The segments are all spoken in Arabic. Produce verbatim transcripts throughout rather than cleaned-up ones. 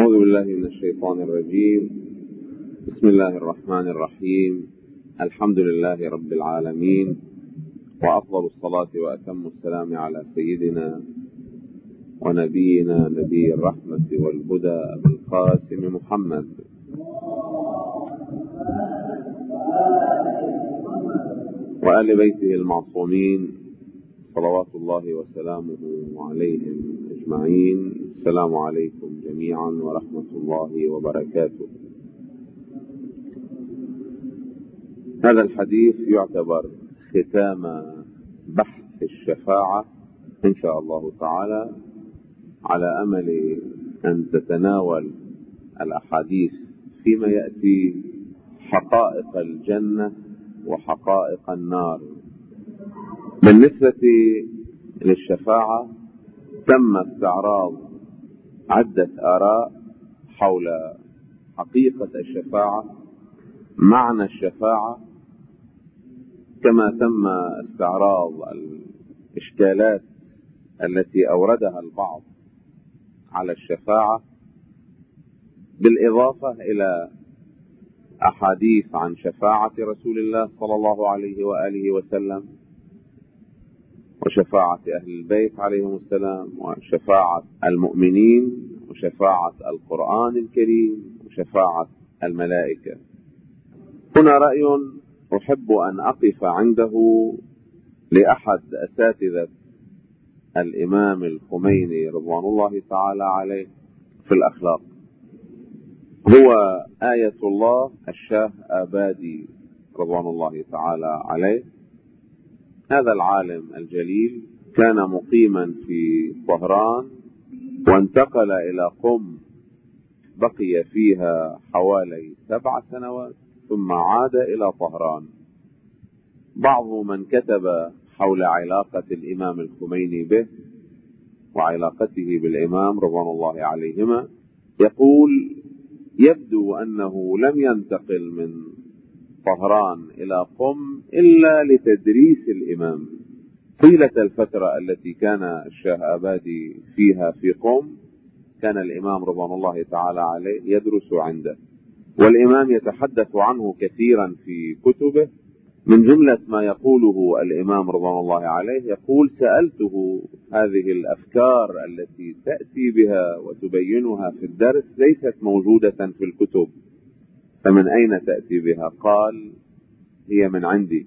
أعوذ بالله من الشيطان الرجيم. بسم الله الرحمن الرحيم. الحمد لله رب العالمين، وأفضل الصلاة وأتم السلام على سيدنا ونبينا نبي الرحمة والهدى أبي القاسم محمد وآل بيته المعصومين صلوات الله وسلامه عليهم أجمعين. السلام عليكم جميعا ورحمة الله وبركاته. هذا الحديث يعتبر ختام بحث الشفاعة إن شاء الله تعالى، على أمل أن تتناول الأحاديث فيما يأتي حقائق الجنة وحقائق النار. بالنسبة للشفاعة تم استعراض عدة آراء حول حقيقة الشفاعة، معنى الشفاعة، كما تم استعراض الإشكالات التي أوردها البعض على الشفاعة، بالإضافة إلى أحاديث عن شفاعة رسول الله صلى الله عليه وآله وسلم، وشفاعة أهل البيت عليهم السلام، وشفاعة المؤمنين، وشفاعة القرآن الكريم، وشفاعة الملائكة. هنا رأي أحب أن أقف عنده لأحد أساتذة الإمام الخميني رضوان الله تعالى عليه في الأخلاق، هو آية الله الشاه آبادي رضوان الله تعالى عليه. هذا العالم الجليل كان مقيما في طهران، وانتقل إلى قم، بقي فيها حوالي سبع سنوات ثم عاد إلى طهران. بعض من كتب حول علاقة الإمام الخميني به وعلاقته بالإمام رضوان الله عليهما يقول يبدو أنه لم ينتقل من طهران إلى قم إلا لتدريس الإمام. طيلة الفترة التي كان الشاه آبادي فيها في قم كان الإمام رضوان الله تعالى عليه يدرس عنده، والإمام يتحدث عنه كثيرا في كتبه. من جملة ما يقوله الإمام رضوان الله عليه يقول: سألته هذه الأفكار التي تأتي بها وتبينها في الدرس ليست موجودة في الكتب، فمن أين تأتي بها؟ قال: هي من عندي،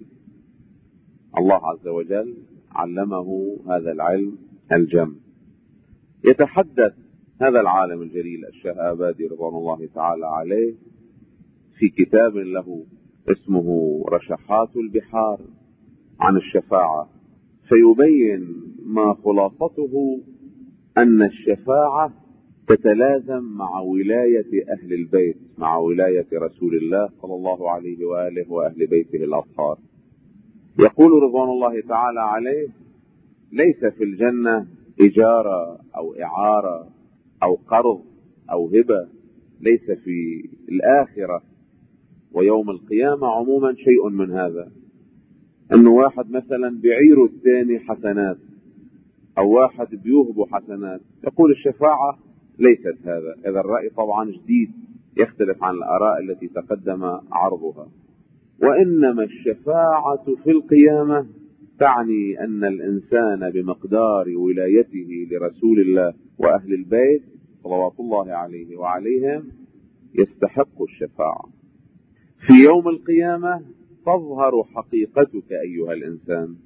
الله عز وجل علمه هذا العلم الجم. يتحدث هذا العالم الجليل الشاه آبادي رضوان الله تعالى عليه في كتاب له اسمه رشحات البحار عن الشفاعة، فيبين ما خلاصته أن الشفاعة تتلازم مع ولاية أهل البيت، مع ولاية رسول الله صلى الله عليه وآله وأهل بيته الأطهار. يقول رضوان الله تعالى عليه: ليس في الجنة إجارة أو إعارة أو قرض أو هبة، ليس في الآخرة ويوم القيامة عموما شيء من هذا، أنه واحد مثلا بعير الثاني حسنات أو واحد بيوهب حسنات. يقول الشفاعة ليست هذا. هذا الرأي طبعا جديد يختلف عن الآراء التي تقدم عرضها. وإنما الشفاعة في القيامة تعني أن الإنسان بمقدار ولايته لرسول الله وأهل البيت صلوات الله عليه وعليهم يستحق الشفاعة. في يوم القيامة تظهر حقيقتك أيها الإنسان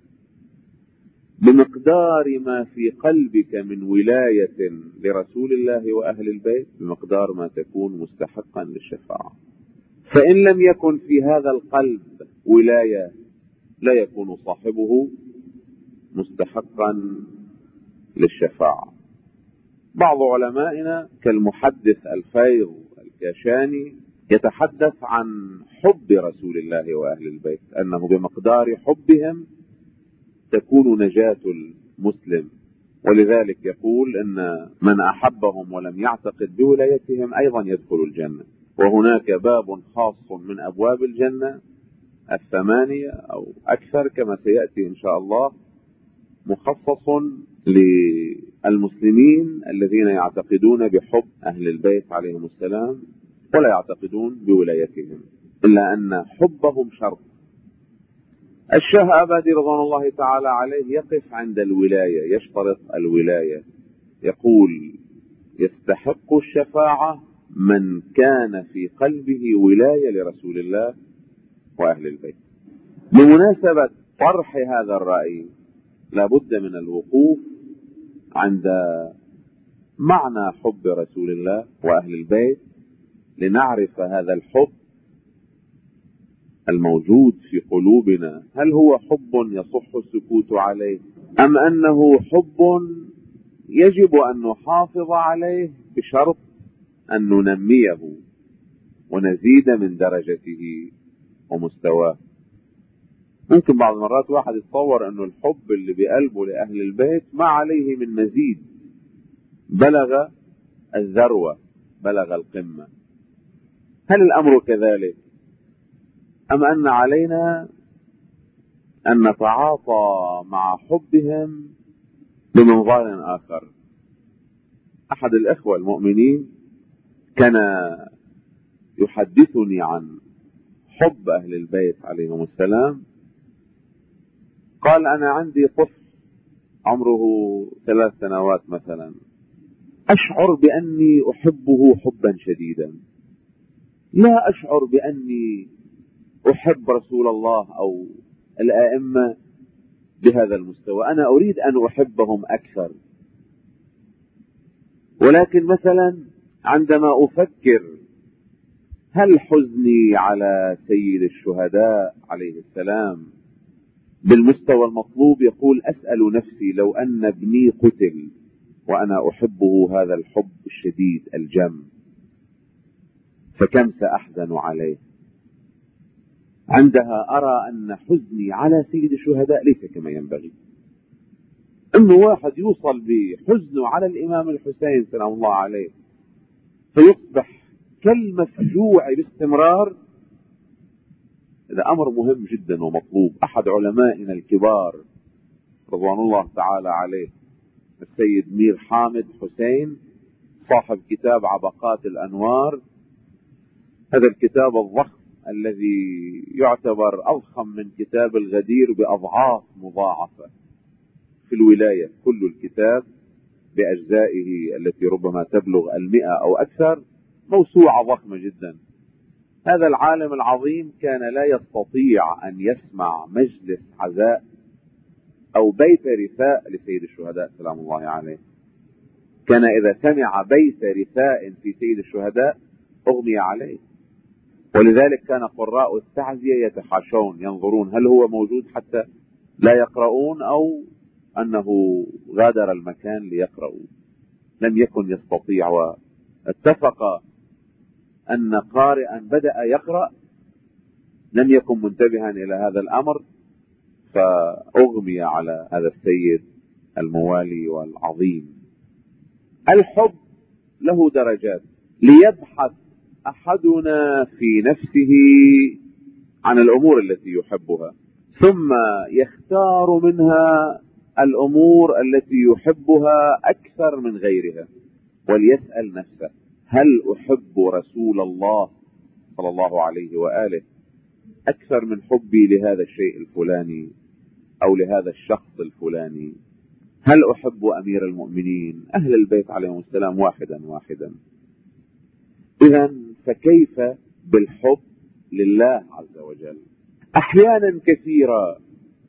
بمقدار ما في قلبك من ولاية لرسول الله وأهل البيت، بمقدار ما تكون مستحقا للشفاعة. فإن لم يكن في هذا القلب ولاية لا يكون صاحبه مستحقا للشفاعة. بعض علمائنا كالمحدث الفيض الكاشاني يتحدث عن حب رسول الله وأهل البيت، أنه بمقدار حبهم تكون نجاة المسلم، ولذلك يقول أن من أحبهم ولم يعتقد بولايتهم أيضا يدخل الجنة. وهناك باب خاص من أبواب الجنة الثمانية أو أكثر كما سيأتي إن شاء الله، مخصص المسلمين الذين يعتقدون بحب أهل البيت عليهم السلام ولا يعتقدون بولايتهم، إلا أن حبهم شرط. الشاه أبدي رضوان الله تعالى عليه يقف عند الولاية، يشترط الولاية، يقول يستحق الشفاعة من كان في قلبه ولاية لرسول الله وأهل البيت. بمناسبة طرح هذا الرأي لابد من الوقوف عند معنى حب رسول الله وأهل البيت لنعرف هذا الحب الموجود في قلوبنا، هل هو حب يصح السكوت عليه أم أنه حب يجب أن نحافظ عليه بشرط أن ننميه ونزيد من درجته ومستواه. ممكن بعض المرات واحد يتصور أنه الحب اللي بقلبه لأهل البيت ما عليه من مزيد، بلغ الذروة، بلغ القمة. هل الأمر كذلك أم أن علينا أن نتعاطى مع حبهم بمنظار آخر؟ أحد الإخوة المؤمنين كان يحدثني عن حب أهل البيت عليهم السلام. قال أنا عندي طفل عمره ثلاث سنوات مثلا، أشعر بأني أحبه حبا شديدا، لا أشعر بأني أحب رسول الله أو الآئمة بهذا المستوى، أنا أريد أن أحبهم أكثر. ولكن مثلا عندما أفكر هل حزني على سيد الشهداء عليه السلام بالمستوى المطلوب، يقول أسأل نفسي لو أن ابني قتل وأنا أحبه هذا الحب الشديد الجم فكم سأحزن عليه. عندها أرى أن حزني على سيد الشهداء ليس كما ينبغي، أنه واحد يوصل بحزنه على الإمام الحسين سلام الله عليه فيصبح كالمفجوع باستمرار. هذا أمر مهم جدا ومطلوب. أحد علمائنا الكبار رضوان الله تعالى عليه السيد مير حامد حسين صاحب كتاب عبقات الأنوار، هذا الكتاب الضخم الذي يعتبر أضخم من كتاب الغدير بأضعاف مضاعفة في الولاية، كل الكتاب بأجزائه التي ربما تبلغ المئة أو أكثر، موسوعة ضخمة جدا. هذا العالم العظيم كان لا يستطيع أن يسمع مجلس عزاء أو بيت رثاء لسيد الشهداء سلام الله عليه. كان إذا سمع بيت رثاء في سيد الشهداء أغمي عليه، ولذلك كان قراء التعزية يتحاشون ينظرون هل هو موجود حتى لا يقرؤون أو أنه غادر المكان ليقرؤوا. لم يكن يستطيع، واتفق أن قارئا بدأ يقرأ لم يكن منتبها إلى هذا الأمر فأغمي على هذا السيد الموالي والعظيم. الحب له درجات، ليبحث أحدنا في نفسه عن الأمور التي يحبها ثم يختار منها الأمور التي يحبها أكثر من غيرها، وليسأل نفسه هل أحب رسول الله صلى الله عليه وآله أكثر من حبي لهذا الشيء الفلاني أو لهذا الشخص الفلاني؟ هل أحب أمير المؤمنين أهل البيت عليهم السلام واحدا واحدا؟ إذا فكيف بالحب لله عز وجل؟ أحيانا كثيرة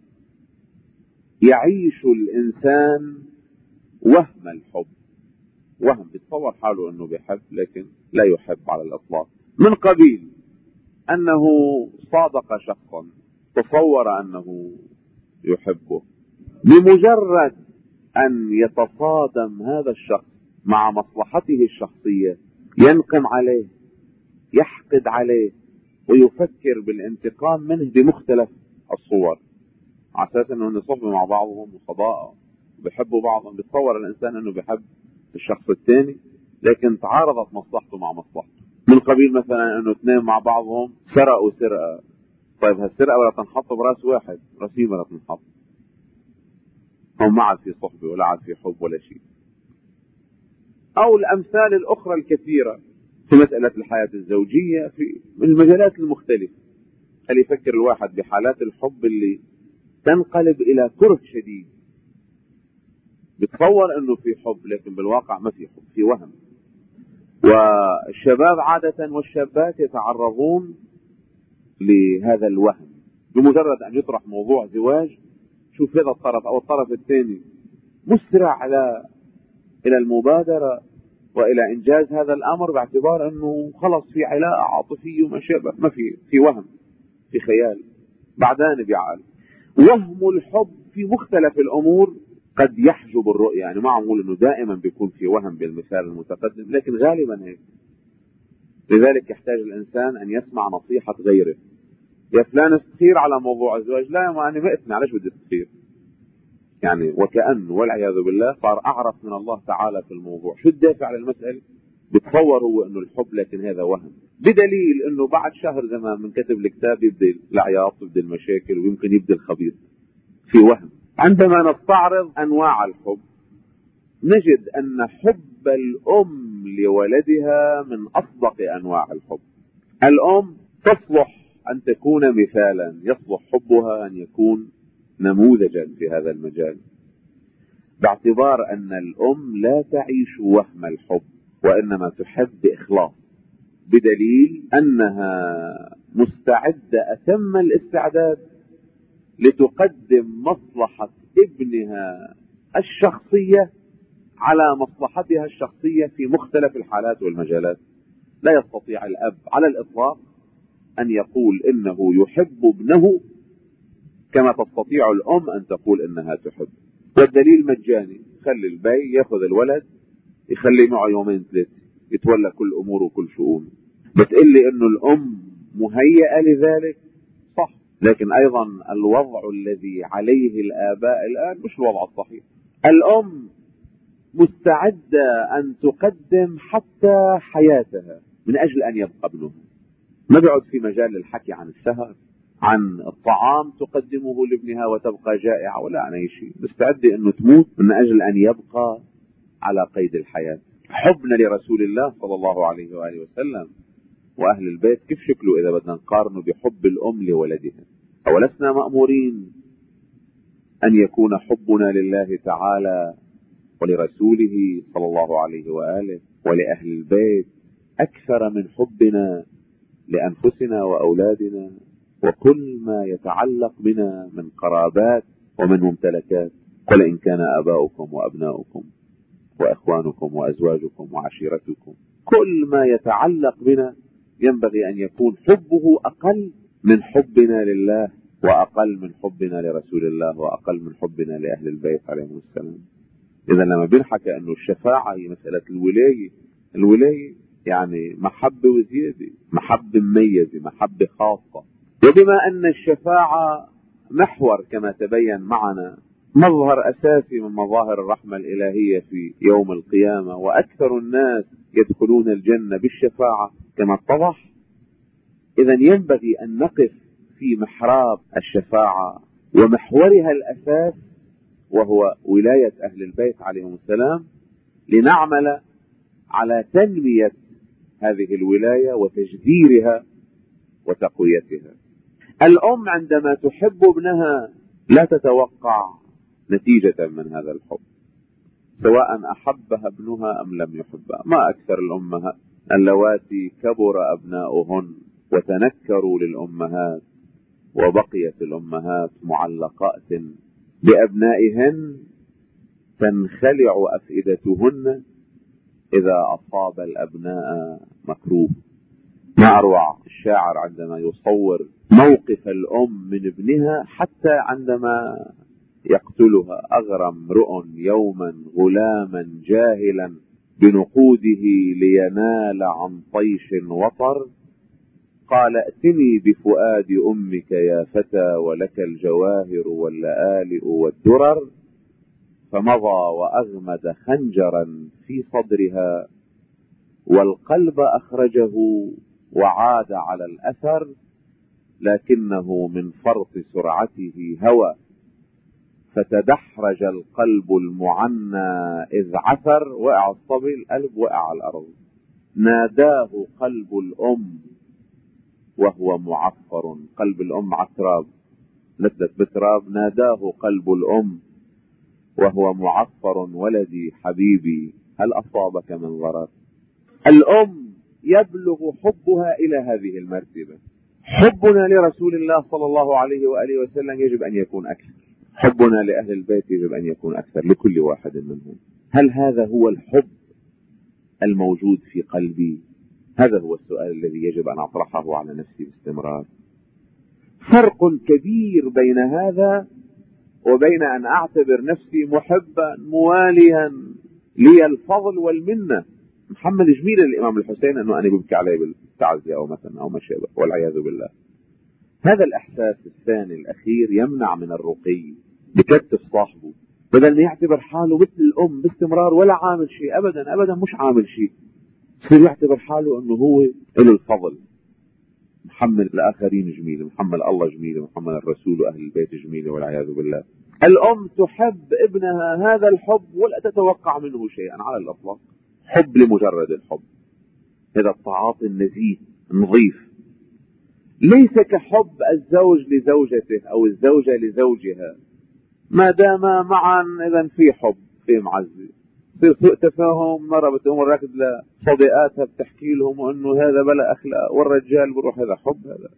يعيش الإنسان وهم الحب، وهم بيتصور حاله أنه بيحب لكن لا يحب على الإطلاق، من قبيل أنه صادق شخصا تصور أنه يحبه، بمجرد أن يتصادم هذا الشخص مع مصلحته الشخصية ينقم عليه، يحقد عليه، ويفكر بالانتقام منه بمختلف الصور، على أساس أنه يصبوا مع بعضهم وصداقة بيحبوا بعضهم. بيتصور الإنسان أنه بيحب الشخص الثاني لكن تعارضت مصلحته مع مصلحته، من قبيل مثلا أنه اثنين مع بعضهم سرقوا سرقة، طيب هالسرقة ولا تنحط براس واحد، راسين ولا تنحط، هم ما عاد في صحبة ولا عاد في حب ولا شيء. أو الأمثال الأخرى الكثيرة في مسألة الحياة الزوجية في المجالات المختلفة. هل يفكر الواحد بحالات الحب اللي تنقلب إلى كره شديد، بتصور أنه في حب لكن بالواقع ما في حب، في وهم. والشباب عادة والشابات يتعرضون لهذا الوهم بمجرد أن يطرح موضوع زواج. شوف هذا الطرف أو الطرف الثاني مسرع على إلى المبادرة وإلى إنجاز هذا الأمر باعتبار أنه خلص في علاقة عاطفية وما شابه. ما في في وهم، في خيال، بعدان بعقل. وهم الحب في مختلف الأمور قد يحجب الرؤية. يعني ما عم نقول أنه دائما بيكون في وهم بالمثال المتقدم، لكن غالبا هيك. لذلك يحتاج الإنسان أن يسمع نصيحة غيره. يا فلان استخير على موضوع الزواج. لا، ما أنا ما أثني، علاش بدي استخير؟ يعني وكأن والعياذ بالله صار أعرف من الله تعالى في الموضوع. شو الدافع على المسألة؟ بتصور هو أنه الحب، لكن هذا وهم. بدليل أنه بعد شهر زمان من كتب الكتاب يبدأ العياط، يبدأ المشاكل، ويمكن يبدأ الخبيث. في وهم. عندما نستعرض أنواع الحب نجد أن حب الأم لولدها من أصدق أنواع الحب. الأم تصلح أن تكون مثالا، يصلح حبها أن يكون نموذجا في هذا المجال، باعتبار أن الأم لا تعيش وهم الحب وإنما تحب بإخلاص، بدليل أنها مستعدة أتم الاستعداد لتقدم مصلحة ابنها الشخصية على مصلحتها الشخصية في مختلف الحالات والمجالات. لا يستطيع الأب على الإطلاق أن يقول إنه يحب ابنه كما تستطيع الأم أن تقول إنها تحب. والدليل مجاني. خلي البي يأخذ الولد يخلي معه يومين ثلاثة يتولى كل أموره وكل شؤونه. بتقلي إنه الأم مهيئة لذلك، صح، لكن أيضا الوضع الذي عليه الآباء الآن مش الوضع الصحيح. الأم مستعدة أن تقدم حتى حياتها من أجل أن يبقى ابنها. ما بيعد في مجال للحكي عن السهر، عن الطعام تقدمه لابنها وتبقى جائعة، ولا عن أي شيء. مستعدة أنه تموت من أجل أن يبقى على قيد الحياة. حبنا لرسول الله صلى الله عليه وآله وسلم وأهل البيت كيف شكله إذا بدنا نقارنه بحب الأم لولدها؟ أولسنا مأمورين أن يكون حبنا لله تعالى ولرسوله صلى الله عليه وآله ولأهل البيت أكثر من حبنا لأنفسنا وأولادنا وكل ما يتعلق بنا من قرابات ومن ممتلكات؟ قل إن كان آباؤكم وأبناؤكم وإخوانكم وأزواجكم وعشيرتكم، كل ما يتعلق بنا ينبغي أن يكون حبه أقل من حبنا لله، وأقل من حبنا لرسول الله، وأقل من حبنا لأهل البيت عليهم السلام. إذا لما بنحكى أنه الشفاعة هي مسألة الولاية، الولاية يعني محبة وزيادة، محبة مميزة، محبة خاصة. وبما أن الشفاعة محور كما تبين معنا، مظهر أساسي من مظاهر الرحمة الإلهية في يوم القيامة، وأكثر الناس يدخلون الجنة بالشفاعة كما اتضح، إذا ينبغي أن نقف في محراب الشفاعة ومحورها الأساس وهو ولاية أهل البيت عليهم السلام، لنعمل على تنمية هذه الولاية وتجديرها وتقويتها. الأم عندما تحب ابنها لا تتوقع نتيجة من هذا الحب، سواء أحبها ابنها أم لم يحبها. ما أكثر الأمهات اللواتي كبر أبناؤهن وتنكروا للأمهات، وبقيت الأمهات معلقات بأبنائهن تنخلع أفئدتهن إذا أصاب الأبناء مكروه. ما أروع الشاعر عندما يصور موقف الأم من ابنها حتى عندما يقتلها. أغرى امرؤ يوما غلاما جاهلا بنقوده لينال عن طيش وطر، قال ائتني بفؤاد أمك يا فتى ولك الجواهر واللآلئ والدرر، فمضى وأغمد خنجرا في صدرها والقلب أخرجه وعاد على الأثر، لكنه من فرط سرعته هوى، فتدحرج القلب المعنى إذ عثر. وقع الصبي، القلب وقع على الأرض. ناداه قلب الأم وهو معفر. قلب الأم على التراب، لذت بالتراب. ناداه قلب الأم وهو معفر: ولدي حبيبي هل أصابك من ضرر؟ الأم يبلغ حبها إلى هذه المرتبة. حبنا لرسول الله صلى الله عليه وآله وسلم يجب أن يكون أكثر. حبنا لأهل البيت يجب أن يكون أكثر لكل واحد منهم. هل هذا هو الحب الموجود في قلبي؟ هذا هو السؤال الذي يجب أن أطرحه على نفسي باستمرار. فرق كبير بين هذا وبين أن أعتبر نفسي محبا مواليا لي الفضل والمنة، محمد جميل الإمام الحسين أنه أنا ببكي عليه بالتعزية أو مثلا أو ما شابه، والعياذ بالله. هذا الإحساس الثاني الأخير يمنع من الرقي، بكتف صاحبه بدل ما يعتبر حاله مثل الأم باستمرار ولا عامل شيء أبدا أبدا، مش عامل شيء، يصير يعتبر حاله أنه هو له الفضل. محمد الآخرين جميل، محمد الله جميل، محمد الرسول وأهل البيت جميل، والعياذ بالله. الأم تحب ابنها هذا الحب ولا تتوقع منه شيئا على الأطلاق، حب لمجرد الحب. هذا التعاطي النزيه النظيف، ليس كحب الزوج لزوجته أو الزوجة لزوجها. ما دام معا إذا في حب، في معزة، في سوء تفاهم. مرة بتقوم راكد لصديقاتها بتحكي لهم أنه هذا بلا أخلاق، والرجال بروح هذا حب. هذا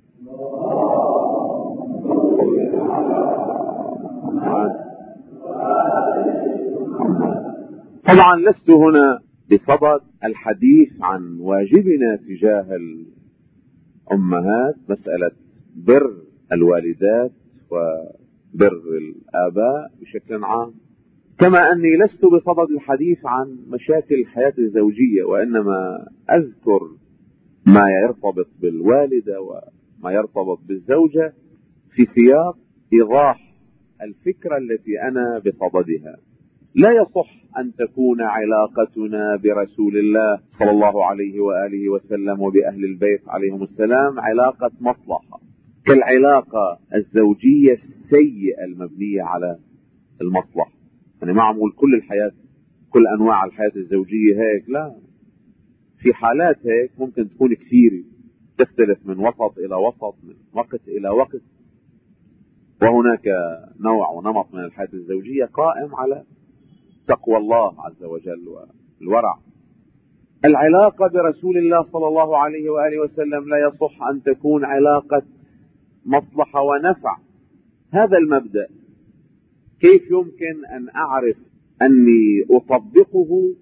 طبعا لست هنا بصدد الحديث عن واجبنا تجاه الأمهات، مسألة بر الوالدات وبر الآباء بشكل عام، كما أني لست بصدد الحديث عن مشاكل الحياة الزوجية، وإنما أذكر ما يرتبط بالوالدة وما يرتبط بالزوجة في سياق إيضاح الفكرة التي أنا بصددها. لا يصح أن تكون علاقتنا برسول الله صلى الله عليه وآله وسلم وبأهل البيت عليهم السلام علاقة مصلحة، كالعلاقة الزوجية السيئة المبنية على المصلحة. يعني معمول كل الحياة، كل أنواع الحياة الزوجية هيك؟ لا، في حالات هيك ممكن تكون كثيرة، تختلف من وسط إلى وسط، من وقت إلى وقت. وهناك نوع ونمط من الحياة الزوجية قائم على تقوى الله عز وجل والورع. العلاقة برسول الله صلى الله عليه وآله وسلم لا يصح أن تكون علاقة مصلحة ونفع. هذا المبدأ كيف يمكن أن أعرف أني أطبقه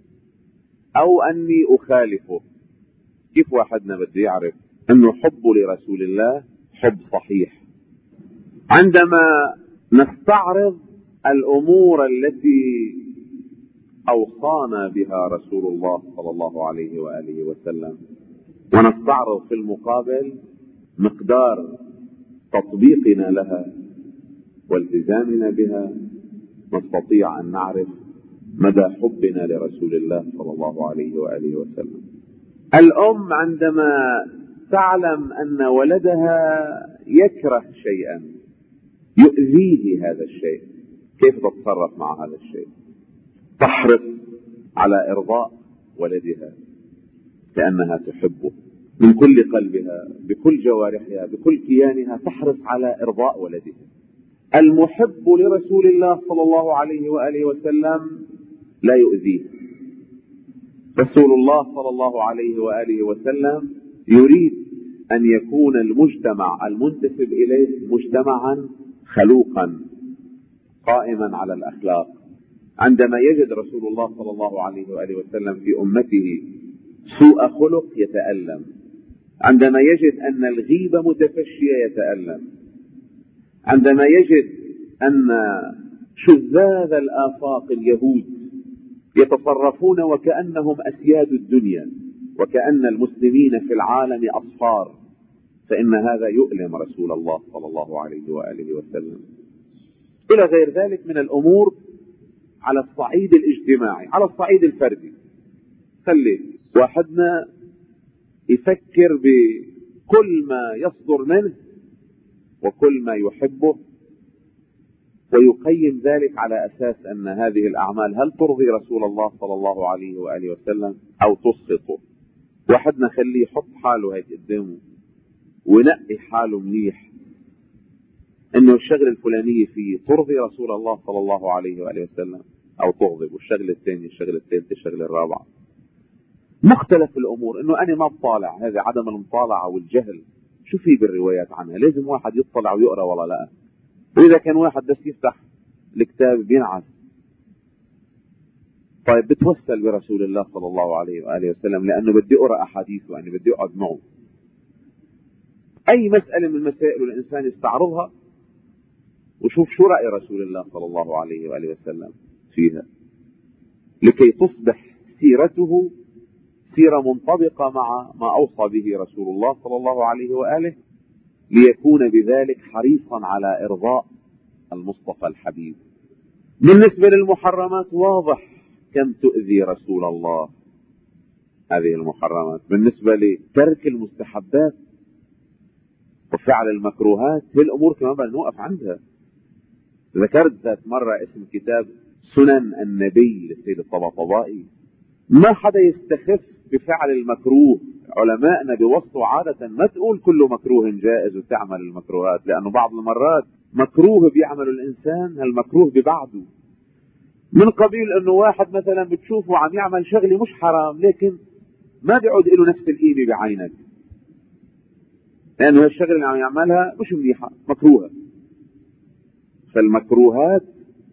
أو أني أخالفه؟ كيف واحدنا بده يعرف أنه حبه لرسول الله حب صحيح؟ عندما نستعرض الأمور التي أوصانا بها رسول الله صلى الله عليه وآله وسلم، ونستعرض في المقابل مقدار تطبيقنا لها والتزامنا بها، نستطيع أن نعرف مدى حبنا لرسول الله صلى الله عليه وآله وسلم. الأم عندما تعلم أن ولدها يكره شيئا يؤذيه هذا الشيء، كيف تتصرف مع هذا الشيء؟ تحرص على إرضاء ولدها لأنها تحبه من كل قلبها، بكل جوارحها، بكل كيانها، تحرص على إرضاء ولدها. المحب لرسول الله صلى الله عليه وآله وسلم لا يؤذيه. رسول الله صلى الله عليه وآله وسلم يريد أن يكون المجتمع المنتسب إليه مجتمعا خلوقا قائما على الأخلاق. عندما يجد رسول الله صلى الله عليه وآله وسلم في أمته سوء خلق يتألم، عندما يجد أن الغيبة متفشية يتألم، عندما يجد أن شذاذ الآفاق اليهود يتصرفون وكأنهم أسياد الدنيا وكأن المسلمين في العالم أصفار، فإن هذا يؤلم رسول الله صلى الله عليه وآله وسلم. إلى غير ذلك من الأمور على الصعيد الاجتماعي. على الصعيد الفردي خلي واحدنا يفكر بكل ما يصدر منه وكل ما يحبه ويقيم ذلك على أساس أن هذه الأعمال هل ترضي رسول الله صلى الله عليه وآله وسلم أو تسخطه. واحد نخليه يحط حاله هيك قدامه ونقي حاله منيح انه الشغله الفلانيه فيه ترضي رسول الله صلى الله عليه واله وسلم او تغضب، والشغله الثانيه الشغله الثالثه الشغله الرابعه. مختلف الامور انه انا ما بطالع، هذا عدم المطالعه والجهل. شو في بالروايات عنها؟ لازم واحد يطلع ويقرا ولا لا؟ واذا كان واحد بس يفتح الكتاب بينعس. طيب بتوسل برسول الله صلى الله عليه واله وسلم لانه بدي اقرا احاديثه، يعني بدي اقعد معه. اي مساله من المسائل الانسان يستعرضها وشوف شو رأي رسول الله صلى الله عليه وآله وسلم فيها، لكي تصبح سيرته سيرة منطبقة مع ما أوصى به رسول الله صلى الله عليه وآله، ليكون بذلك حريصا على إرضاء المصطفى الحبيب. بالنسبة للمحرمات واضح كم تؤذي رسول الله هذه المحرمات. بالنسبة لترك المستحبات وفعل المكروهات هي الأمور كمان بدنا نوقف عندها. ذكرت ذات مرة اسم كتاب سنن النبي للسيد الطباطبائي. ما حدا يستخف بفعل المكروه. علماءنا بيوصوا عادة ما تقول كل مكروه جائز وتعمل المكروهات، لأنه بعض المرات مكروه بيعمل الإنسان هالمكروه ببعده، من قبيل أنه واحد مثلا بتشوفه عم يعمل شغلة مش حرام لكن ما بيعود له نفس القيمة بعينك، لأنه الشغلة اللي عم يعملها مش منيحة مكروهة. فالمكروهات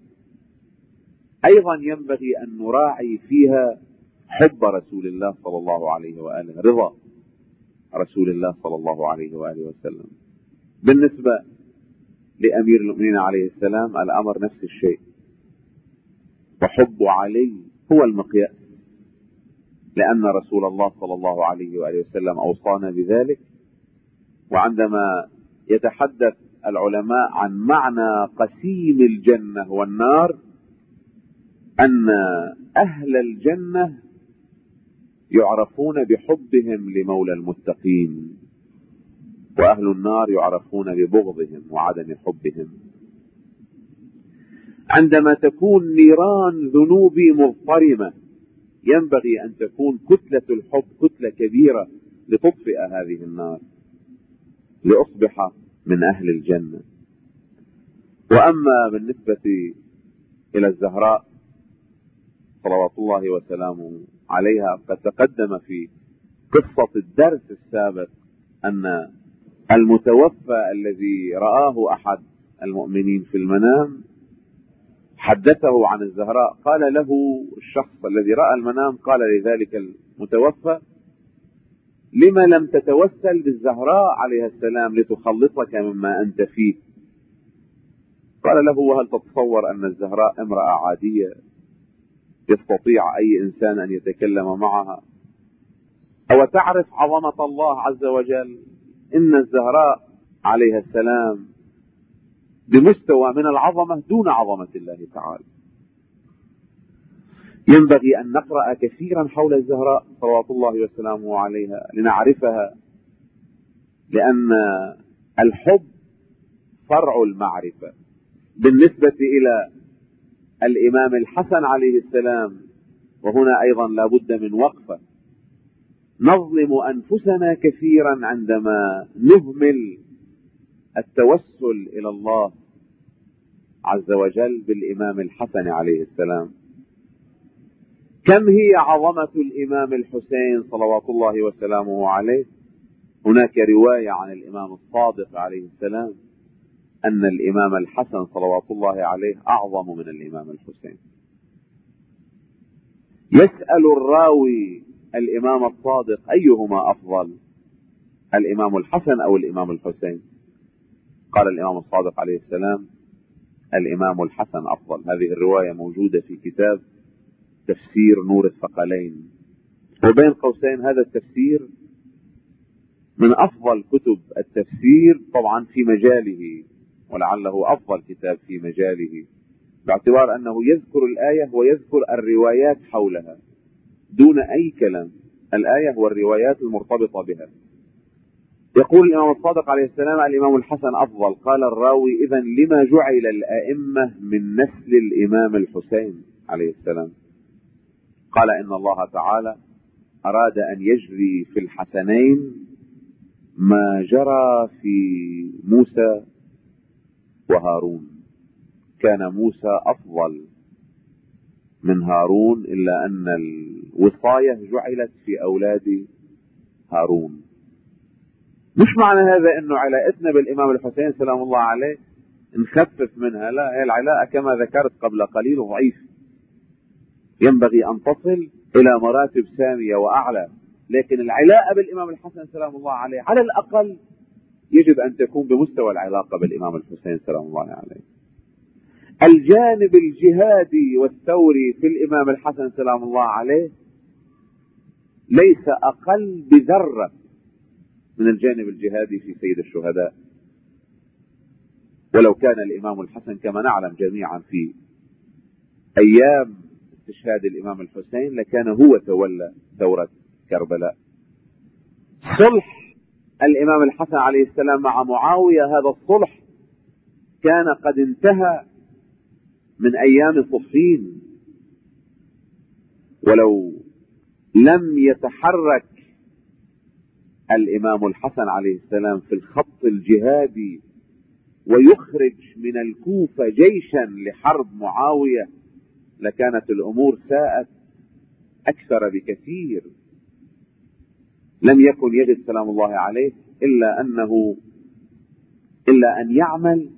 أيضا ينبغي أن نراعي فيها حب رسول الله صلى الله عليه وآله، رضا رسول الله صلى الله عليه وآله وسلم. بالنسبة لأمير المؤمنين عليه السلام الأمر نفس الشيء، وحب علي هو المقياس، لأن رسول الله صلى الله عليه وآله وسلم أوصانا بذلك. وعندما يتحدث العلماء عن معنى قسيم الجنة والنار أن أهل الجنة يعرفون بحبهم لمولى المتقين، وأهل النار يعرفون ببغضهم وعدم حبهم. عندما تكون نيران ذنوبي مضطرمة ينبغي أن تكون كتلة الحب كتلة كبيرة لتطفئ هذه النار لأصبح من أهل الجنة. وأما بالنسبة إلى الزهراء صلوات الله وسلامه عليها قد تقدم في قصة الدرس السابق أن المتوفى الذي رآه أحد المؤمنين في المنام حدثه عن الزهراء. قال له الشخص الذي رأى المنام، قال لذلك المتوفى: لما لم تتوسل بالزهراء عليها السلام لتخلصك مما أنت فيه؟ قال له: وهل تتصور أن الزهراء امرأة عادية يستطيع أي إنسان أن يتكلم معها؟ أو تعرف عظمة الله عز وجل؟ إن الزهراء عليها السلام بمستوى من العظمة دون عظمة الله تعالى. ينبغي أن نقرأ كثيرا حول الزهراء صلوات الله وسلامه عليها لنعرفها، لأن الحب فرع المعرفة. بالنسبة إلى الإمام الحسن عليه السلام، وهنا أيضا لا بد من وقفة، نظلم أنفسنا كثيرا عندما نهمل التوسل إلى الله عز وجل بالإمام الحسن عليه السلام. كم هي عظمة الإمام الحسين صلوات الله وسلامه عليه؟ هناك رواية عن الإمام الصادق عليه السلام أن الإمام الحسن صلوات الله عليه أعظم من الإمام الحسين. يسأل الراوي الإمام الصادق: أيهما أفضل، الإمام الحسن أو الإمام الحسين؟ قال الإمام الصادق عليه السلام: الإمام الحسن أفضل. هذه الرواية موجودة في كتاب تفسير نور الثقلين، وبين قوسين هذا التفسير من أفضل كتب التفسير طبعا في مجاله، ولعله أفضل كتاب في مجاله، باعتبار أنه يذكر الآية ويذكر الروايات حولها دون أي كلام، الآية والروايات المرتبطة بها. يقول الإمام الصادق عليه السلام: الإمام الحسن أفضل. قال الراوي: إذن لما جعل الأئمة من نسل الإمام الحسين عليه السلام؟ قال: إن الله تعالى أراد أن يجري في الحسنين ما جرى في موسى وهارون. كان موسى أفضل من هارون، إلا أن الوصاية جعلت في أولاد هارون. مش معنى هذا أنه علاقتنا بالإمام الحسين سلام الله عليه نخفف منها، لا، هي العلاقة كما ذكرت قبل قليل ضعيف، ينبغي أن تصل إلى مراتب سامية وأعلى، لكن العلاقة بالإمام الحسن سلام الله عليه على الأقل يجب أن تكون بمستوى العلاقة بالإمام الحسين سلام الله عليه. الجانب الجهادي والثوري في الإمام الحسن سلام الله عليه ليس أقل بذرة من الجانب الجهادي في سيد الشهداء، ولو كان الإمام الحسن كما نعلم جميعا في أيام استشهاد الإمام الحسين لكان هو تولى ثورة كربلاء. صلح الإمام الحسن عليه السلام مع معاوية، هذا الصلح كان قد انتهى من أيام صفين، ولو لم يتحرك الإمام الحسن عليه السلام في الخط الجهادي ويخرج من الكوفة جيشا لحرب معاوية لكانت الأمور ساءت أكثر بكثير. لم يكن يجد سلام الله عليه إلا أنه إلا أن يعمل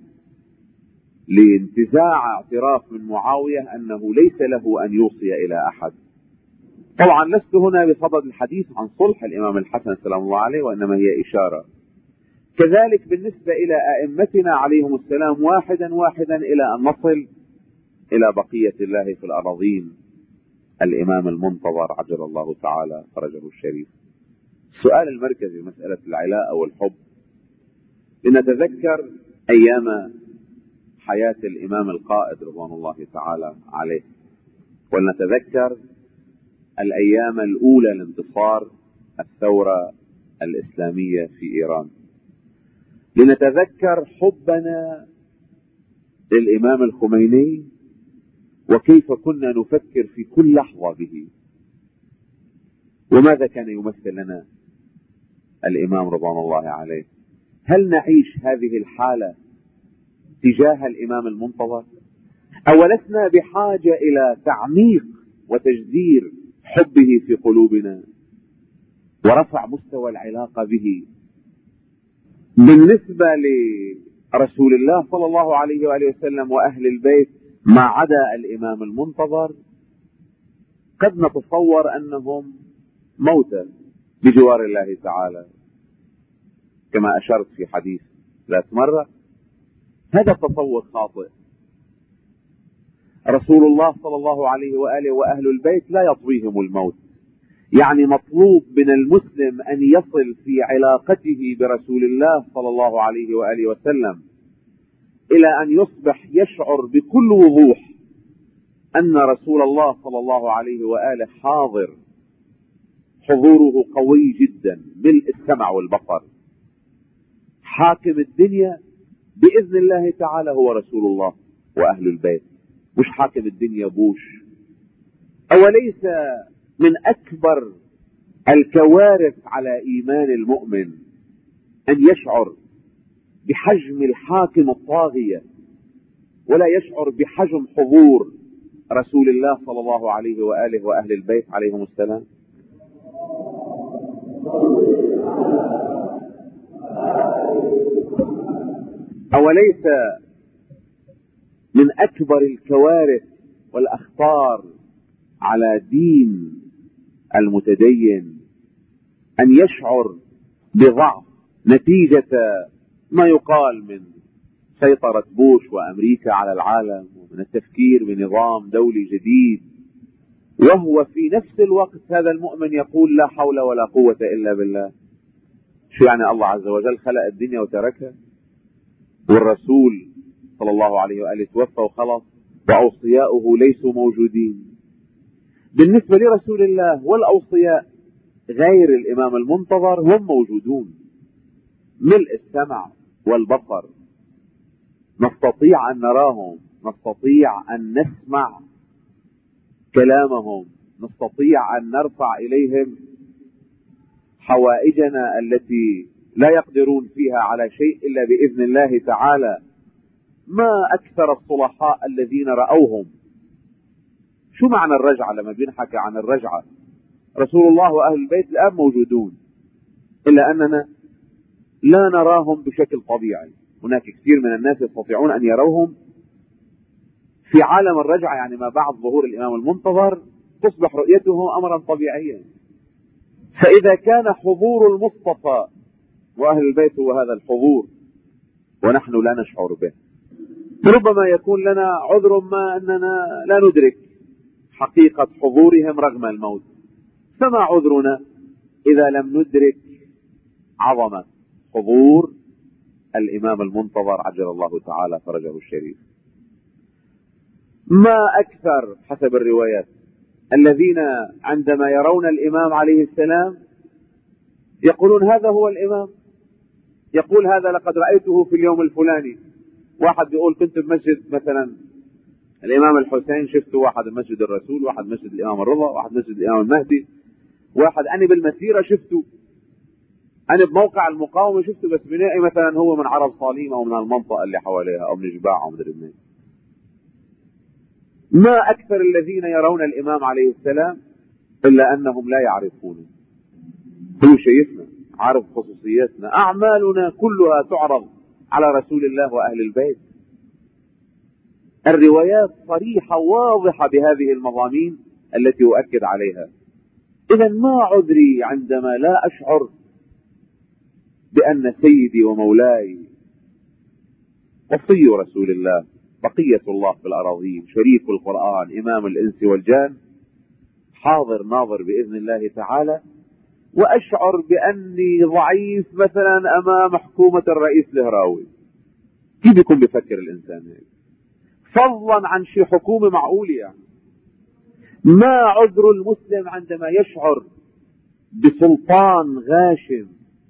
لانتزاع اعتراف من معاوية أنه ليس له أن يوصي إلى أحد. طبعا لست هنا بصدد الحديث عن صلح الإمام الحسن سلام الله عليه، وإنما هي إشارة. كذلك بالنسبة إلى أئمتنا عليهم السلام واحدا واحدا إلى أن نصل إلى بقية الله في الأراضين، الإمام المنتظر عجل الله تعالى فرجه الشريف. السؤال المركزي مسألة العلاء والحب، لنتذكر أيام حياة الإمام القائد رضوان الله تعالى عليه، ولنتذكر الأيام الأولى لانتصار الثورة الإسلامية في إيران، لنتذكر حبنا للإمام الخميني وكيف كنا نفكر في كل لحظة به، وماذا كان يمثل لنا الإمام رضوان الله عليه. هل نعيش هذه الحالة تجاه الإمام المنتظر، أو لسنا بحاجة إلى تعميق وتجذير حبه في قلوبنا ورفع مستوى العلاقة به؟ بالنسبة لرسول الله صلى الله عليه وآله وسلم وأهل البيت ما عدا الإمام المنتظر قد نتصور أنهم موتى بجوار الله تعالى كما أشرت في حديث ذات مرة. هذا التصور خاطئ. رسول الله صلى الله عليه وآله وأهل البيت لا يطويهم الموت، يعني مطلوب من المسلم أن يصل في علاقته برسول الله صلى الله عليه وآله وسلم إلى أن يصبح يشعر بكل وضوح أن رسول الله صلى الله عليه وآله حاضر، حضوره قوي جدا ملء السمع والبصر. حاكم الدنيا بإذن الله تعالى هو رسول الله وأهل البيت، مش حاكم الدنيا بوش. أوليس من أكبر الكوارث على إيمان المؤمن أن يشعر بحجم الحاكم الطاغية ولا يشعر بحجم حضور رسول الله صلى الله عليه وآله وأهل البيت عليهم السلام؟ أوليس من أكبر الكوارث والأخطار على دين المتدين أن يشعر بضعف نتيجة ما يقال من سيطرة بوش وأمريكا على العالم ومن التفكير بنظام دولي جديد، وهو في نفس الوقت هذا المؤمن يقول لا حول ولا قوة إلا بالله؟ شو يعني الله عز وجل خلق الدنيا وتركها، والرسول صلى الله عليه وآله توفى وخلص، وأوصياؤه ليسوا موجودين؟ بالنسبة لرسول الله والأوصياء غير الإمام المنتظر هم موجودون، ملء السمع والبصر، نستطيع أن نراهم، نستطيع أن نسمع كلامهم، نستطيع أن نرفع إليهم حوائجنا التي لا يقدرون فيها على شيء إلا بإذن الله تعالى. ما أكثر الصلحاء الذين رأوهم. شو معنى الرجعة؟ لما بينحكى عن الرجعة، رسول الله وأهل البيت الآن موجودون، إلا أننا لا نراهم بشكل طبيعي. هناك كثير من الناس يستطيعون أن يروهم في عالم الرجعة، يعني ما بعد ظهور الإمام المنتظر تصبح رؤيته أمرا طبيعيا. فإذا كان حضور المصطفى وأهل البيت هو هذا الحضور ونحن لا نشعر به، ربما يكون لنا عذر ما أننا لا ندرك حقيقة حضورهم رغم الموت. فما عذرنا إذا لم ندرك عظمة حضور الإمام المنتظر عجل الله تعالى فرجه الشريف؟ ما أكثر حسب الروايات الذين عندما يرون الإمام عليه السلام يقولون هذا هو الإمام، يقول هذا لقد رأيته في اليوم الفلاني. واحد بيقول كنت بمسجد مثلا الإمام الحسين شفته، واحد بمسجد الرسول، واحد بمسجد الإمام الرضا، واحد بمسجد الإمام المهدي، واحد أنا بالمسيرة شفته، أنا بموقع المقاومة شفته، بس بنائي مثلا هو من عرب صاليم أو من المنطقة اللي حواليها أو من جباع أو من منين. ما أكثر الذين يرون الإمام عليه السلام إلا أنهم لا يعرفونه. هو شايفنا، عارف خصوصياتنا، أعمالنا كلها تعرض على رسول الله وأهل البيت. الروايات صريحة واضحة بهذه المضامين التي أؤكد عليها. إذا ما عذري عندما لا أشعر بأن سيدي ومولاي وصي رسول الله بقية الله في الأراضين شريف القرآن إمام الإنس والجان حاضر ناظر بإذن الله تعالى، وأشعر بأني ضعيف مثلا أمام حكومة الرئيس الهراوي؟ كيف يكون بفكر الإنسان هيك؟ فضلا عن شي حكومة معقولة يعني. ما عذر المسلم عندما يشعر بسلطان غاشم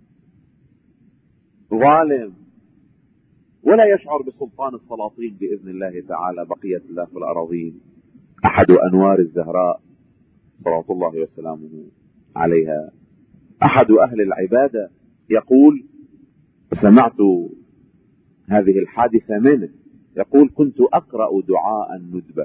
ظالم ولا يشعر بسلطان السلاطين بإذن الله تعالى بقية الله في الأراضين؟ أحد أنوار الزهراء صلوات الله وسلامه عليها، أحد أهل العبادة يقول، سمعت هذه الحادثة منه، يقول كنت أقرأ دعاء الندبة،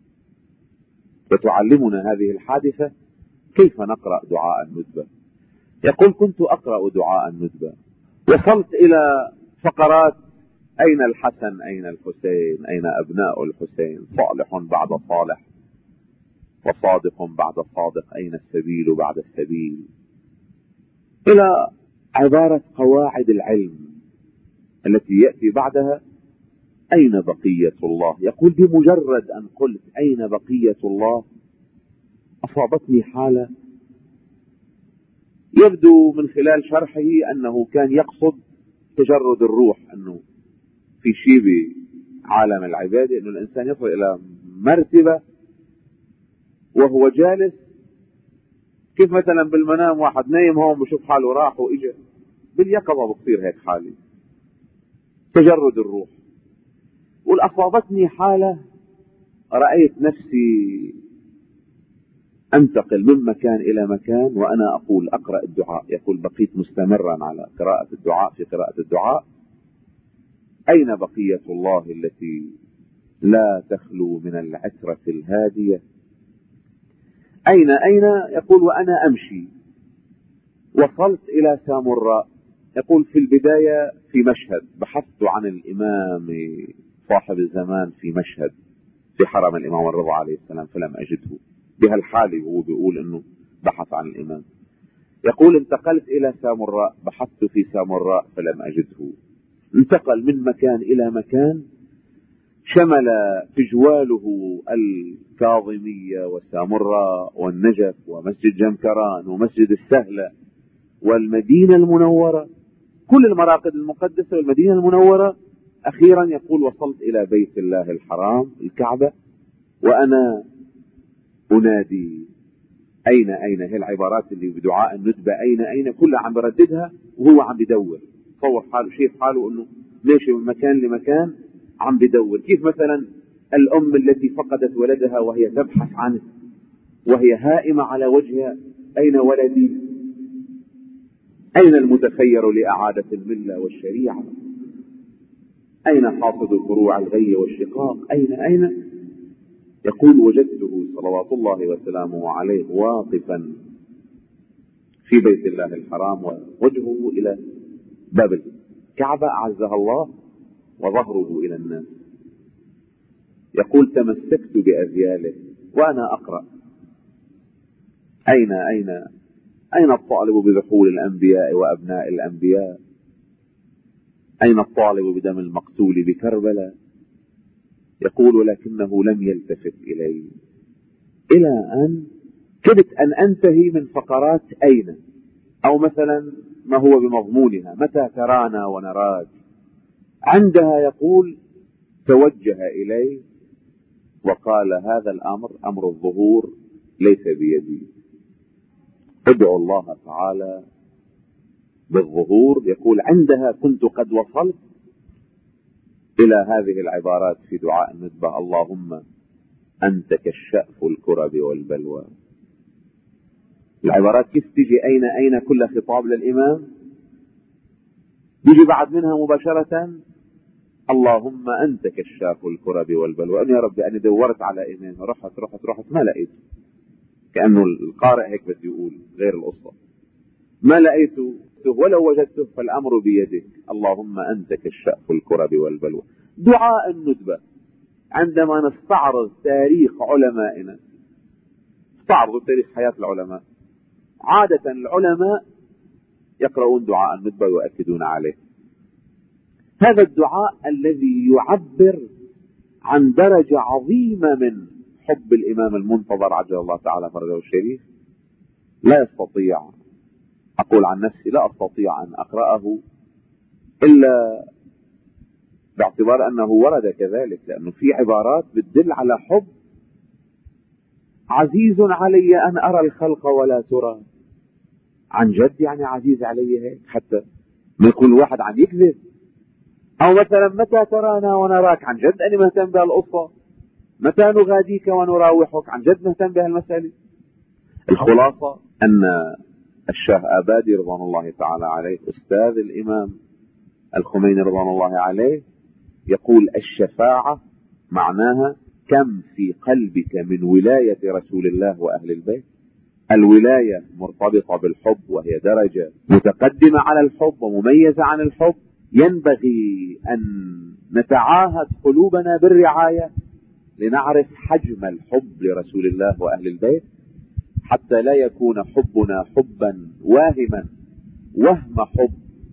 وتعلمنا هذه الحادثة كيف نقرأ دعاء الندبة. يقول كنت أقرأ دعاء الندبة، وصلت إلى فقرات أين الحسن أين الحسين أين أبناء الحسين، صالح بعد صالح وصادق بعد صادق، أين السبيل بعد السبيل، إلى عبارة قواعد العلم التي يأتي بعدها أين بقية الله. يقول بمجرد أن قلت أين بقية الله أصابتني حالة يبدو من خلال شرحه أنه كان يقصد تجرد الروح، أنه في شيء بعالم العبادة أنه الإنسان يصل إلى مرتبة وهو جالس، كيف مثلا بالمنام واحد نايم هون بشوف حاله راح وإجا، باليقظة بصير هيك حالي تجرد الروح. والأصابتني حالة رأيت نفسي أنتقل من مكان إلى مكان وأنا أقول أقرأ الدعاء. يقول بقيت مستمرا على قراءة الدعاء في قراءة الدعاء، أين بقية الله التي لا تخلو من العترة الهادية، أين أين يقول وأنا أمشي وصلت إلى سامراء. يقول في البداية في مشهد بحثت عن الإمام صاحب الزمان في مشهد في حرم الإمام الرضا عليه السلام فلم أجده بهالحالة، وهو بيقول أنه بحث عن الإمام. يقول انتقلت إلى سامراء بحثت في سامراء فلم أجده. انتقل من مكان إلى مكان شمل تجواله الكاظمية والسامراء والنجف ومسجد جمكران ومسجد السهلة والمدينة المنورة، كل المراقد المقدسة والمدينة المنورة. أخيرا يقول وصلت إلى بيت الله الحرام الكعبة وأنا أنادي أين أين، هي العبارات اللي بدعاء الندبة أين أين كلها عم برددها وهو عم بدور تصور حاله شايف حاله انه ماشي من مكان لمكان عم بدور. كيف مثلا الام التي فقدت ولدها وهي تبحث عنه وهي هائمة على وجهها، اين ولدي؟ اين المتخير لاعادة الملة والشريعة؟ اين حاصد فروع الغي والشقاق؟ اين اين يقول وجدته صلوات الله وسلامه عليه واقفا في بيت الله الحرام ووجهه إلى باب الكعبة أعزها الله وظهره إلى الناس، يقول تمسكت بأذياله وأنا أقرأ أين أين أين الطالب بذحول الأنبياء وأبناء الأنبياء؟ أين الطالب بدم المقتول بكربلاء؟ يقول ولكنه لم يلتفت إلي، إلى أن كدت أن أنتهي من فقرات أين، أو مثلا ما هو بمضمونها متى ترانا ونراك. عندها يقول توجه إلي وقال هذا الأمر أمر الظهور ليس بيدي، ادعو الله تعالى بالظهور. يقول عندها كنت قد وصلت إلى هذه العبارات في دعاء الندبة: اللهم أنت كشاف الكرب والبلوى. العبارات كيف تجي؟ أين أين كل خطاب للإمام بيجي بعد منها مباشرة اللهم أنت كشاف الكرب والبلوى. أن يا ربي أنا دورت على إمام، رحت رحت رحت ما لقيته، كأنه القارئ هيك بده يقول غير القصة، ما لقيته ولو وجدته فالأمر بيدك، اللهم أنت كشاف الكرب والبلوى. دعاء الندبة عندما نستعرض تاريخ علمائنا، استعرضوا تاريخ حياة العلماء، عادة العلماء يقرؤون دعاء الندبة ويؤكدون عليه. هذا الدعاء الذي يعبر عن درجة عظيمة من حب الإمام المنتظر عجل الله تعالى فرجه الشريف، لا يستطيع، أقول عن نفسي لا أستطيع أن أقرأه إلا باعتبار أنه ورد كذلك، لأنه في عبارات بتدل على حب عزيز علي أن أرى الخلق ولا ترى. عن جد يعني عزيز علي هيك حتى ما يكون الواحد عم يكذب. أو مثلا متى ترانا ونراك، عن جد أنا مهتم بهالقصة. متى نغاديك ونراوحك، عن جد مهتم بهالمسألة. الخلاصة أن الشاه آبادي رضوان الله تعالى عليه أستاذ الإمام الخميني رضوان الله عليه يقول الشفاعة معناها كم في قلبك من ولاية رسول الله وأهل البيت. الولاية مرتبطة بالحب وهي درجة متقدمة على الحب ومميزة عن الحب. ينبغي أن نتعاهد قلوبنا بالرعاية لنعرف حجم الحب لرسول الله وأهل البيت، حتى لا يكون حبنا حبا واهما وهم حب.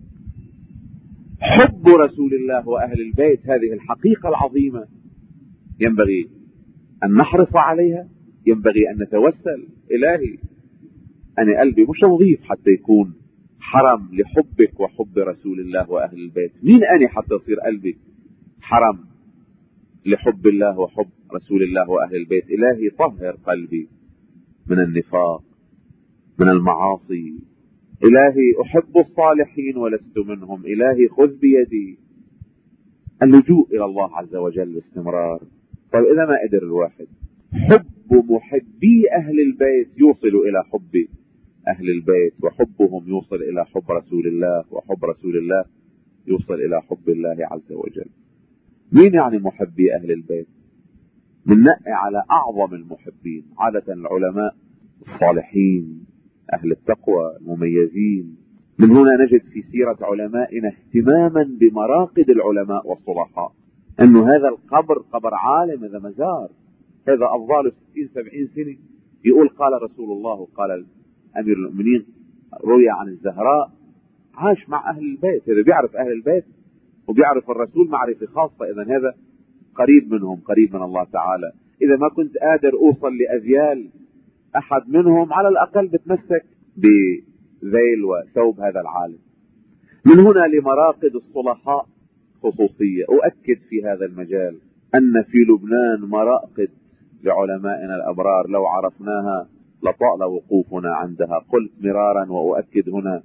حب رسول الله وأهل البيت هذه الحقيقة العظيمة ينبغي أن نحرص عليها، ينبغي أن نتوسل. إلهي أنا قلبي مش نظيف حتى يكون حرم لحبك وحب رسول الله وأهل البيت. مين أنا حتى يصير قلبي حرم لحب الله وحب رسول الله وأهل البيت؟ إلهي طهر قلبي من النفاق من المعاصي. إلهي أحب الصالحين ولست منهم. إلهي خذ بيدي. اللجوء إلى الله عز وجل باستمرار. طيب إذا ما قدر الواحد، حب محبي أهل البيت يوصل إلى حب أهل البيت، وحبهم يوصل إلى حب رسول الله، وحب رسول الله يوصل إلى حب الله عز وجل. مين يعني محبي أهل البيت؟ بننقي على أعظم المحبين عادة العلماء الصالحين أهل التقوى المميزين. من هنا نجد في سيرة علمائنا اهتماما بمراقد العلماء والصلحاء، أنه هذا القبر قبر عالم، هذا مزار، هذا أفضل ستين سبعين سنة يقول قال رسول الله قال أمير المؤمنين روي عن الزهراء عاش مع أهل البيت. هذا بيعرف أهل البيت وبيعرف الرسول معرفة خاصة، إذن هذا قريب منهم، قريب من الله تعالى. إذا ما كنت قادر أوصل لأذيال أحد منهم، على الأقل بتمسك بذيل وثوب هذا العالم. من هنا لمراقد الصلحاء خصوصية. أؤكد في هذا المجال أن في لبنان مراقد لعلمائنا الأبرار لو عرفناها لطال وقوفنا عندها. قلت مرارا وأؤكد هنا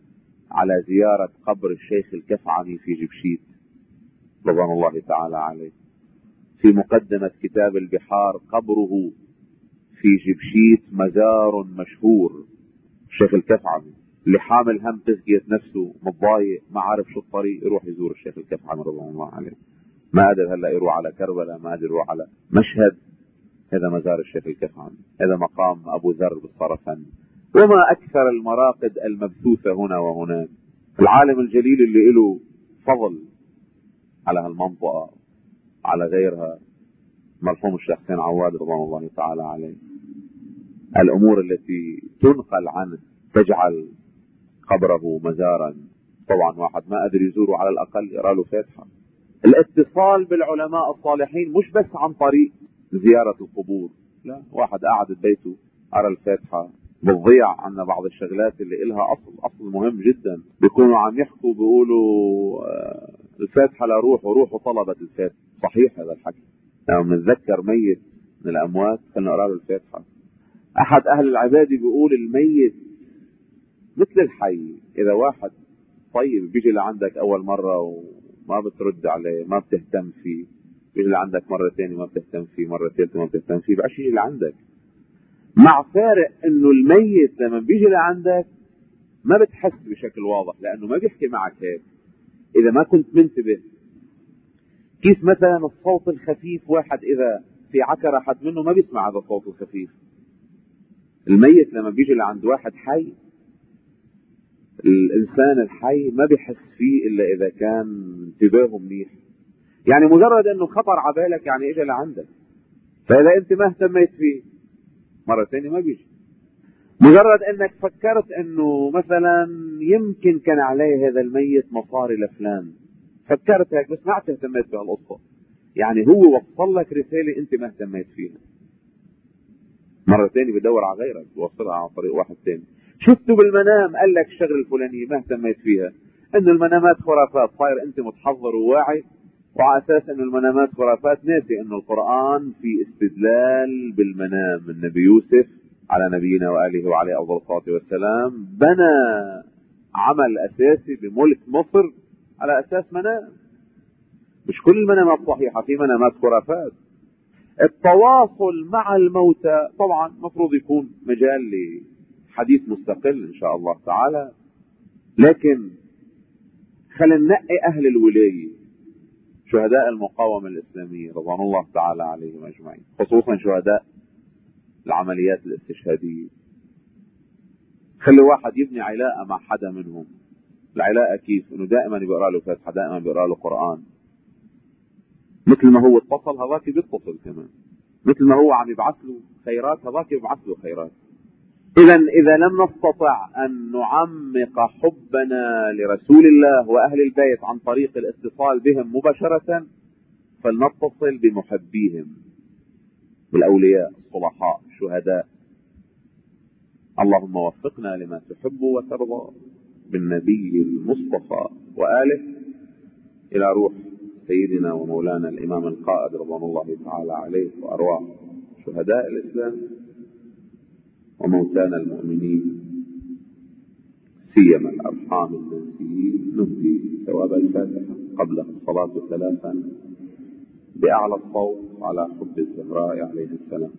على زيارة قبر الشيخ الكفعمي في جبشيت رضوان الله تعالى عليه. في مقدمة كتاب البحار قبره في جبشيت مزار مشهور. الشيخ الكفعمي اللي حامل هم تزكية نفسه متضايق ما عارف شو الطريق يروح يزور الشيخ الكفعمي رضوان الله عليه. ما قادر هلا يروح على كربلاء، ما قادر يروح على مشهد، هذا مزار الشيخ الكفعمي، هذا مقام أبو ذر بالصرفن. وما أكثر المراقد المبثوثة هنا وهناك. العالم الجليل اللي له فضل على هالمنطقة على غيرها مرحوم الشيخ حسين عواد رضوان الله تعالى عليه. الأمور التي تنقل عنه تجعل قبره مزارا. طبعا واحد ما قادر يزوره على الأقل يقرأ له فاتحة. الاتصال بالعلماء الصالحين مش بس عن طريق زيارة القبور، لا، واحد قاعد ببيته قرأ الفاتحة. بتضيع عنا بعض الشغلات اللي إلها أصل أصل مهم جدا. بيكونوا عم يحكوا بيقولوا الفاتحة لا روح وروح طلبت الفاتحة. صحيح هذا الحكي. لما يعني نتذكر ميت من الأموات خلنا نقرأ له الفاتحة. أحد أهل العبادة بيقول الميت مثل الحي. إذا واحد طيب بيجي لعندك أول مرة وما بترد عليه، ما بتهتم فيه، بيجي لعندك مرة ثانية ما بتهتم فيه، مرة ثالثة ما بتهتم فيه، بعش يجي لعندك. مع فارق انه الميت لما بيجي لعندك ما بتحس بشكل واضح لانه ما بيحكي معك هيك. اذا ما كنت منتبه كيف مثلا الصوت الخفيف، واحد اذا في عكرة حد منه ما بيسمع هذا الصوت الخفيف. الميت لما بيجي لعند واحد حي، الانسان الحي ما بيحس فيه الا اذا كان انتباهه منيح. يعني مجرد انه خطر عبالك يعني اجى لعندك، فاذا انت ما اهتميت فيه مرة ثانية ما بيجي. مجرد انك فكرت انه مثلا يمكن كان عليه هذا الميت مصاري لفلان، فكرت هيك بس ما اهتميت بهالقصة، يعني هو وصل لك رسالة انت ما اهتميت فيها. مرة ثانية بدور على غيرك بوصلها عن طريق واحد ثاني. شفته بالمنام قال لك الشغل الفلانية ما اهتميت فيها. انه المنامات خرافات، صاير انت متحضر وواعي وعلى اساس انه المنامات خرافات ناسي انه القرآن في استدلال بالمنام. النبي يوسف على نبينا وآله وعليه أفضل الصلاة والسلام بنى عمل أساسي بملك مصر على أساس منام. مش كل المنامات صحيحة، في منامات خرافات. التواصل مع الموتى طبعا مفروض يكون مجال لحديث مستقل إن شاء الله تعالى، لكن خلينا ننقي أهل الولاية، شهداء المقاومة الإسلامية رضوان الله تعالى عليهم أجمعين، خصوصا شهداء العمليات الاستشهادية. خلي واحد يبني علاقة مع حدا منهم. العلاقة كيف؟ انه دائما بيقرأ له فاتحة، دائما بيقرأ له قرآن. مثل ما هو اتصل هذاك بيتصل كمان، مثل ما هو عم يبعث له خيرات هذاك يبعث له خيرات. اذا اذا لم نستطع ان نعمق حبنا لرسول الله واهل البيت عن طريق الاتصال بهم مباشرة، فلنتصل بمحبيهم، بالاولياء الصلحاء الشهداء. اللهم وفقنا لما تحب وترضى بالنبي المصطفى وآله، إلى روح سيدنا ومولانا الإمام القائد رضوان الله تعالى عليه، وأرواح شهداء الإسلام وموتانا المؤمنين سيما الأرحام المنسيين. نهدي ثواب الفاتحة قبل الصلاة ثلاثا بأعلى الصوت على حب الزهراء عليه السلام.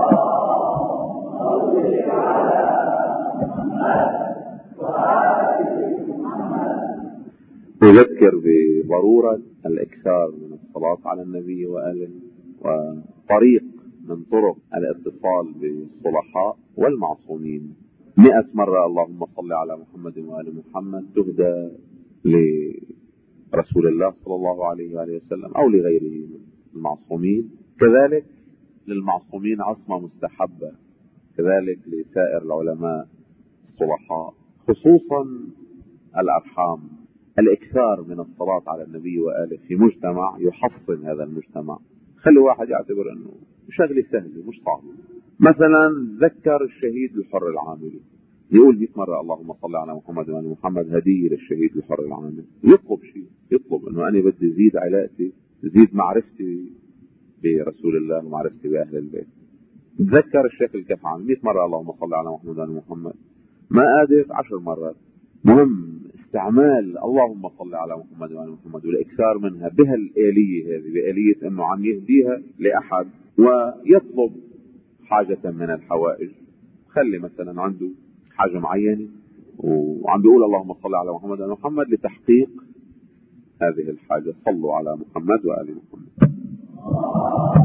أذكر بضرورة الإكثار من الصلاة على النبي وآله، وطريق من طرق الاتصال بالصلحاء والمعصومين. مئة مرة اللهم صل على محمد وآل محمد تهدى لرسول الله صلى الله عليه وآله وسلم أو لغيره من المعصومين. كذلك للمعصومين عصمة مستحبة، كذلك لسائر العلماء الصلحاء، خصوصا الأرحام. الإكثار من الصلاة على النبي وآله في مجتمع يحصن هذا المجتمع. خلي واحد يعتبر أنه شغلة سهلة مش صعبة. مثلا ذكر الشهيد الحر العامل، يقول مئة مرة اللهم صل على محمد وآل محمد هدية للشهيد الحر العامل. يطلب شيء، يطلب أنه أنا بدي زيد علاقتي، زيد معرفتي برسول الله ومعرفتي بأهل البيت. تذكر الشيخ الكفعمي مئة مرة اللهم صل على محمد وآل محمد. ما قادر عشر مرات. مهم استعمال اللهم صل على محمد وعلى محمد والإكثار منها بهالآلية هذه، بآلية أنه عم يهديها لأحد ويطلب حاجة من الحوائج. خلي مثلا عنده حاجة معينة وعم بيقول اللهم صل على محمد وعلى محمد لتحقيق هذه الحاجة. صلوا على محمد وآل محمد.